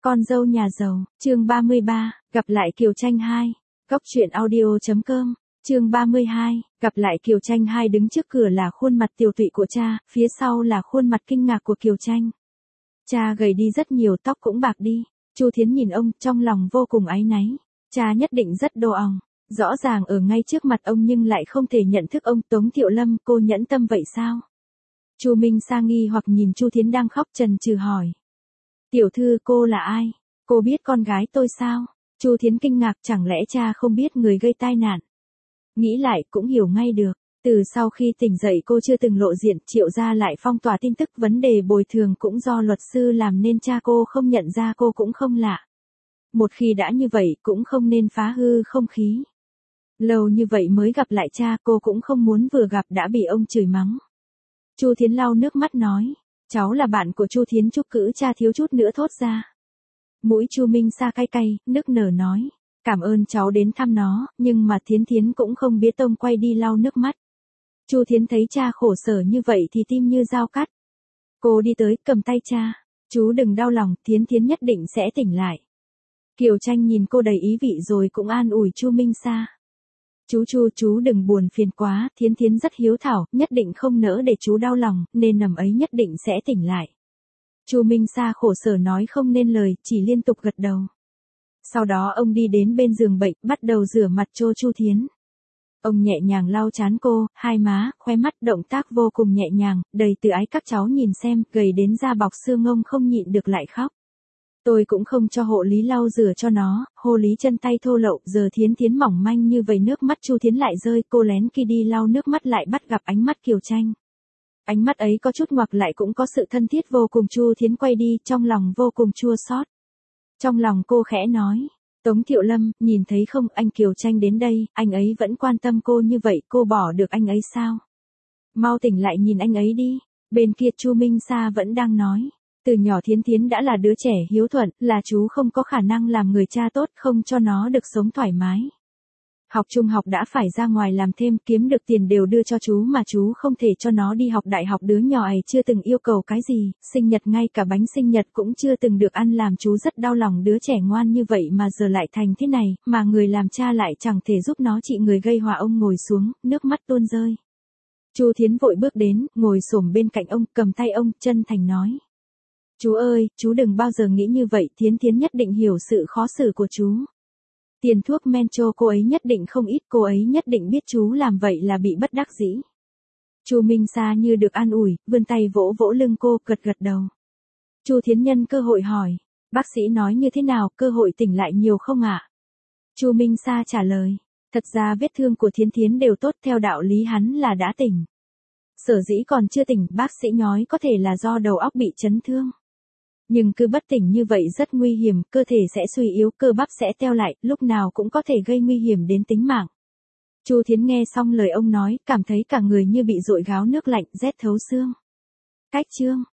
Con dâu nhà giàu, chương 33, gặp lại Kiều Tranh 2. Góc truyện audio.com, chương 32, gặp lại Kiều Tranh 2 đứng trước cửa là khuôn mặt tiều tụy của cha, phía sau là khuôn mặt kinh ngạc của Kiều Tranh. Cha gầy đi rất nhiều, tóc cũng bạc đi. Chu Thiến nhìn ông, trong lòng vô cùng áy náy. Cha nhất định rất đồ òng, rõ ràng ở ngay trước mặt ông nhưng lại không thể nhận thức ông. Tống Thiệu Lâm, cô nhẫn tâm vậy sao? Chu Minh Sa nghi hoặc nhìn Chu Thiến đang khóc chần chừ hỏi. Tiểu thư, cô là ai? Cô biết con gái tôi sao? Chu Thiến kinh ngạc, chẳng lẽ cha không biết người gây tai nạn? Nghĩ lại cũng hiểu ngay được. Từ sau khi tỉnh dậy cô chưa từng lộ diện, Triệu gia lại phong tỏa tin tức vấn đề bồi thường cũng do luật sư làm nên cha cô không nhận ra cô cũng không lạ. Một khi đã như vậy cũng không nên phá hư không khí. Lâu như vậy mới gặp lại cha, cô cũng không muốn vừa gặp đã bị ông chửi mắng. Chu Thiến lau nước mắt nói, cháu là bạn của Chu Thiến, Chu cữ cha thiếu chút nữa thốt ra. Mũi Chu Minh Sa cay cay, nức nở nói, cảm ơn cháu đến thăm nó, nhưng mà Thiến cũng không biết tông, quay đi lau nước mắt. Chu Thiến thấy cha khổ sở như vậy thì tim như dao cắt. Cô đi tới, cầm tay cha, chú đừng đau lòng, Thiến nhất định sẽ tỉnh lại. Kiều Tranh nhìn cô đầy ý vị rồi cũng an ủi Chu Minh Sa. Chú đừng buồn phiền quá, Thiến rất hiếu thảo, nhất định không nỡ để chú đau lòng, nên nằm ấy nhất định sẽ tỉnh lại. Chu Minh Sa khổ sở nói không nên lời, chỉ liên tục gật đầu. Sau đó ông đi đến bên giường bệnh, bắt đầu rửa mặt cho Chu Thiến. Ông nhẹ nhàng lau trán cô, hai má, khóe mắt, động tác vô cùng nhẹ nhàng, đầy từ ái. Các cháu nhìn xem, gầy đến da bọc xương ông không nhịn được lại khóc. Tôi cũng không cho hộ lý lau rửa cho nó, hộ lý chân tay thô lậu, giờ Thiến mỏng manh như vậy. Nước mắt Chu Thiến lại rơi, cô lén khi đi lau nước mắt lại bắt gặp ánh mắt Kiều Tranh. Ánh mắt ấy có chút ngoặc lại cũng có sự thân thiết vô cùng. Chu Thiến quay đi, trong lòng vô cùng chua xót. Trong lòng cô khẽ nói, Tống Thiệu Lâm, nhìn thấy không, anh Kiều Tranh đến đây, anh ấy vẫn quan tâm cô như vậy, cô bỏ được anh ấy sao? Mau tỉnh lại nhìn anh ấy đi. Bên kia Chu Minh Sa vẫn đang nói, từ nhỏ Thiến đã là đứa trẻ hiếu thuận, là chú không có khả năng làm người cha tốt, không cho nó được sống thoải mái. Học trung học đã phải ra ngoài làm thêm, kiếm được tiền đều đưa cho chú mà chú không thể cho nó đi học đại học. Đứa nhỏ ấy chưa từng yêu cầu cái gì, sinh nhật ngay cả bánh sinh nhật cũng chưa từng được ăn, làm chú rất đau lòng. Đứa trẻ ngoan như vậy mà giờ lại thành thế này, mà người làm cha lại chẳng thể giúp nó trị người gây họa. Ông ngồi xuống, nước mắt tuôn rơi. Chu Thiến vội bước đến, ngồi xổm bên cạnh ông, cầm tay ông, chân thành nói. Chú ơi, chú đừng bao giờ nghĩ như vậy, Thiến nhất định hiểu sự khó xử của chú. Tiền thuốc men cho cô ấy nhất định không ít, cô ấy nhất định biết chú làm vậy là bị bất đắc dĩ. Chu Minh Sa như được an ủi, vươn tay vỗ vỗ lưng cô, gật đầu. Chu Thiến nhân cơ hội hỏi, bác sĩ nói như thế nào, cơ hội tỉnh lại nhiều không ạ? Chu Minh Sa trả lời, thật ra vết thương của Thiến đều tốt, theo đạo lý hắn là đã tỉnh. Sở dĩ còn chưa tỉnh, bác sĩ nói có thể là do đầu óc bị chấn thương. Nhưng cứ bất tỉnh như vậy rất nguy hiểm, cơ thể sẽ suy yếu, cơ bắp sẽ teo lại, lúc nào cũng có thể gây nguy hiểm đến tính mạng. Chu Thiến nghe xong lời ông nói, cảm thấy cả người như bị dội gáo nước lạnh, rét thấu xương. Cách chương